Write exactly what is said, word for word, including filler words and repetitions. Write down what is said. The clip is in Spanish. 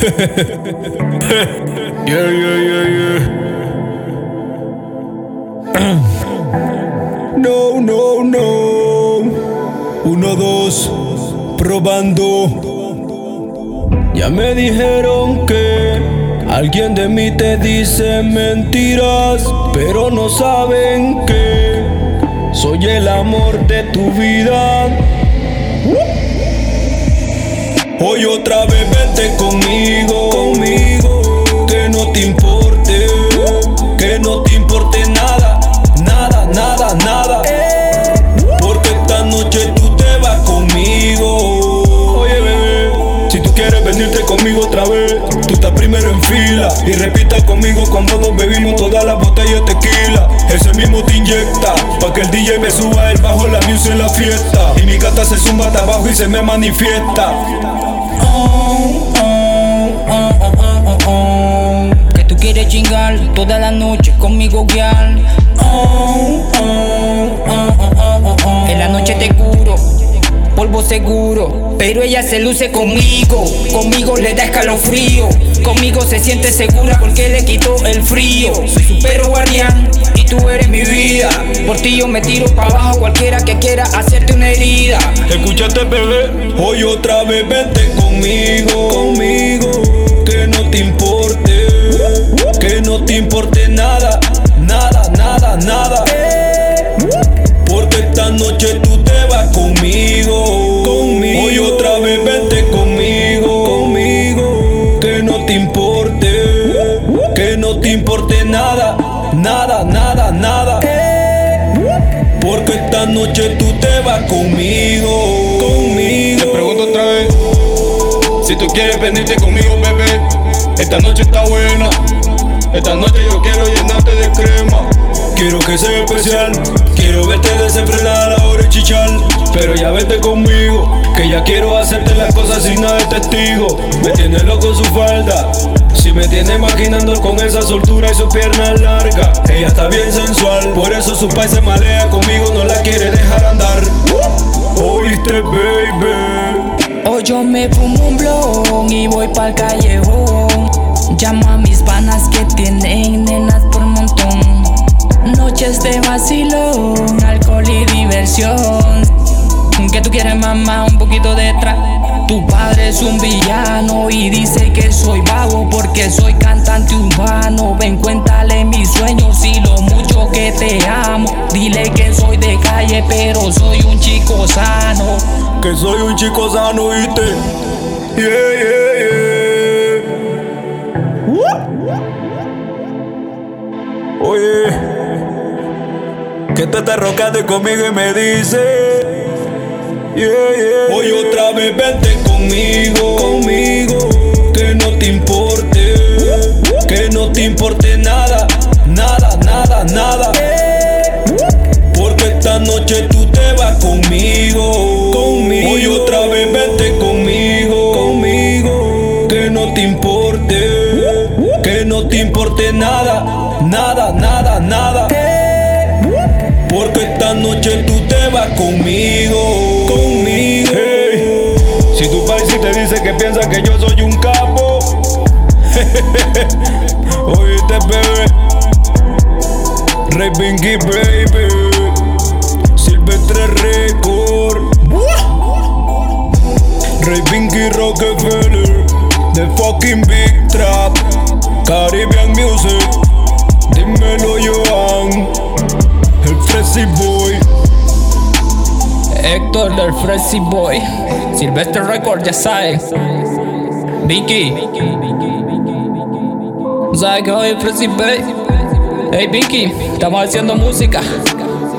Yeah, yeah, yeah, yeah. No, no, no. Uno, dos, probando. Ya me dijeron que alguien de mí te dice mentiras, pero no saben que soy el amor de tu vida. Hoy otra vez vete conmigo, conmigo. Que no te importe, que no te importe nada, nada, nada, nada. Porque esta noche tú te vas conmigo. Oye, bebé, si tú quieres venirte conmigo otra vez, tú estás primero en fila y repita conmigo cuando nos bebimos todas las botellas de tequila. Ese mismo te inyecta pa' que el D J me suba el bajo, la music en la fiesta. Y mi gata se zumba hasta abajo y se me manifiesta. Oh, oh, oh, oh, oh, oh. Que tú quieres chingar toda la noche conmigo, girl. Oh, oh, oh, oh, oh, oh. En la noche te curo, polvo seguro, pero ella se luce conmigo. Conmigo le da escalofrío, conmigo se siente segura porque le quitó el frío. Soy su perro guardián y tú eres mi vida. Por ti yo me tiro pa' abajo cualquiera que quiera hacerte una herida. Escúchate, bebé, hoy otra vez vete conmigo, conmigo. Que no te importe, que no te importe nada, nada, nada, nada. Porque esta noche tú te vas conmigo, conmigo. Hoy otra vez vete conmigo, conmigo. Que no te importe, que no te importe nada, nada, nada, nada. Porque esta noche tú te vas conmigo, conmigo. Te pregunto otra vez, si tú quieres venirte conmigo, bebé. Esta noche está buena, esta noche yo quiero llenarte de crema. Quiero que sea especial, quiero verte desenfrenada a la hora de chichar. Pero ya vete conmigo, que ya quiero hacerte las cosas sin nada de testigo. Me tiene loco su falda, si me tiene maquinando con esa soltura y sus piernas largas. Ella está bien sensual, por eso su país se malea conmigo, no la quiere dejar andar. Oíste, baby. Hoy yo me fumo un blon y voy pa'l callejón. Llamo a mis panas que tienen nenas por montón. Noches de vacilón, alcohol y diversión. ¿Qué tú quieres, mamá? Un poquito de trap. Tu padre es un villano y dice que soy vago porque soy cantante urbano. Ven, cuéntale mis sueños y lo mucho que te amo. Dile que soy de calle pero soy un chico sano. Que soy un chico sano, ¿viste? Yeah, yeah, yeah. Oye, que te estás rocando conmigo y me dice yeah, yeah. Hoy otra vez vete conmigo, conmigo. Que no te importe, que no te importe nada, nada, nada, nada. Porque esta noche tú te vas conmigo, conmigo. Hoy otra vez vete conmigo, conmigo. Que no te importe, que no te importe nada, nada, nada, nada. Porque esta noche tú te vas conmigo, conmigo. Hey, si tu país te dice que piensa que yo soy un capo, oíste, bebé. Ray Binky, baby. Silvestre Record. Ray Binky Rockefeller. The fucking Big Trap. Caribbean Music. Dímelo, Joan. El Fresi Boy. Héctor del Fresi Boy. Silvestre Record, ya sabes. Binky. ¿Sabes que hoy es Fresi Boy? Hey Binky, estamos haciendo música.